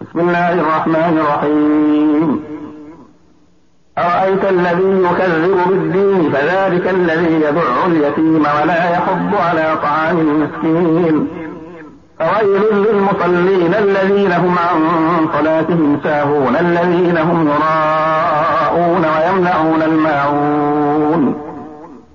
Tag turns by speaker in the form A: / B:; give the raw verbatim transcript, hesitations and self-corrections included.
A: بسم الله الرحمن الرحيم. أرأيت الذي يكذب بالدين فذلك الذي يدع اليتيم ولا يحض على طعام المسكين. فويل للمصلين الذين هم عن صلاتهم ساهون الذين هم يراءون ويمنعون الماعون.